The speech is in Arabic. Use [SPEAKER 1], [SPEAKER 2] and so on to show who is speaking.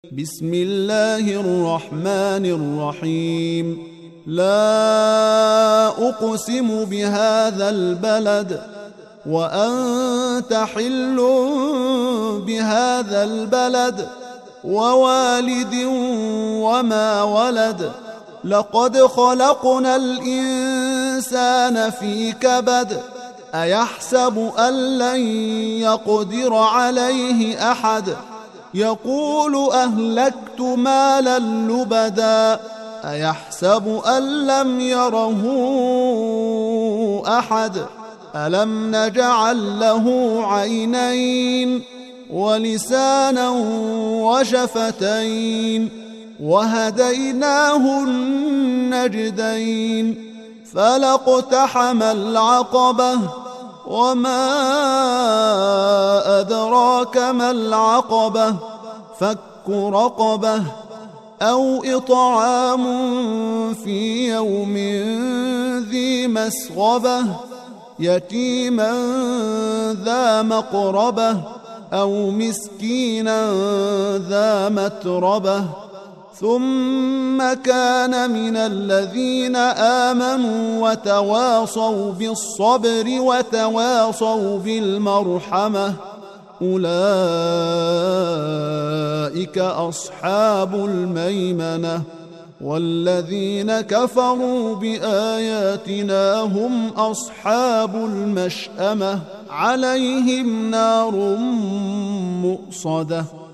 [SPEAKER 1] بسم الله الرحمن الرحيم. لا أقسم بهذا البلد وأنت حل بهذا البلد ووالد وما ولد. لقد خلقنا الإنسان في كبد. أيحسب أن لن يقدر عليه أحد. يقول أهلكت مالا لبدا. أيحسب أن لم يره أحد. ألم نجعل له عينين ولسانا وشفتين وهديناه النجدين. فلاقتحم العقبة وما أدراك ما العقبة. فك رقبة أو إطعام في يوم ذي مسغبة يتيما ذا مقربة أو مسكينا ذا متربة. ثم كان من الذين آمنوا وتواصوا بالصبر وتواصوا بالمرحمة. أولئك أصحاب الميمنة. والذين كفروا بآياتنا هم أصحاب المشأمة. عليهم نار مؤصدة.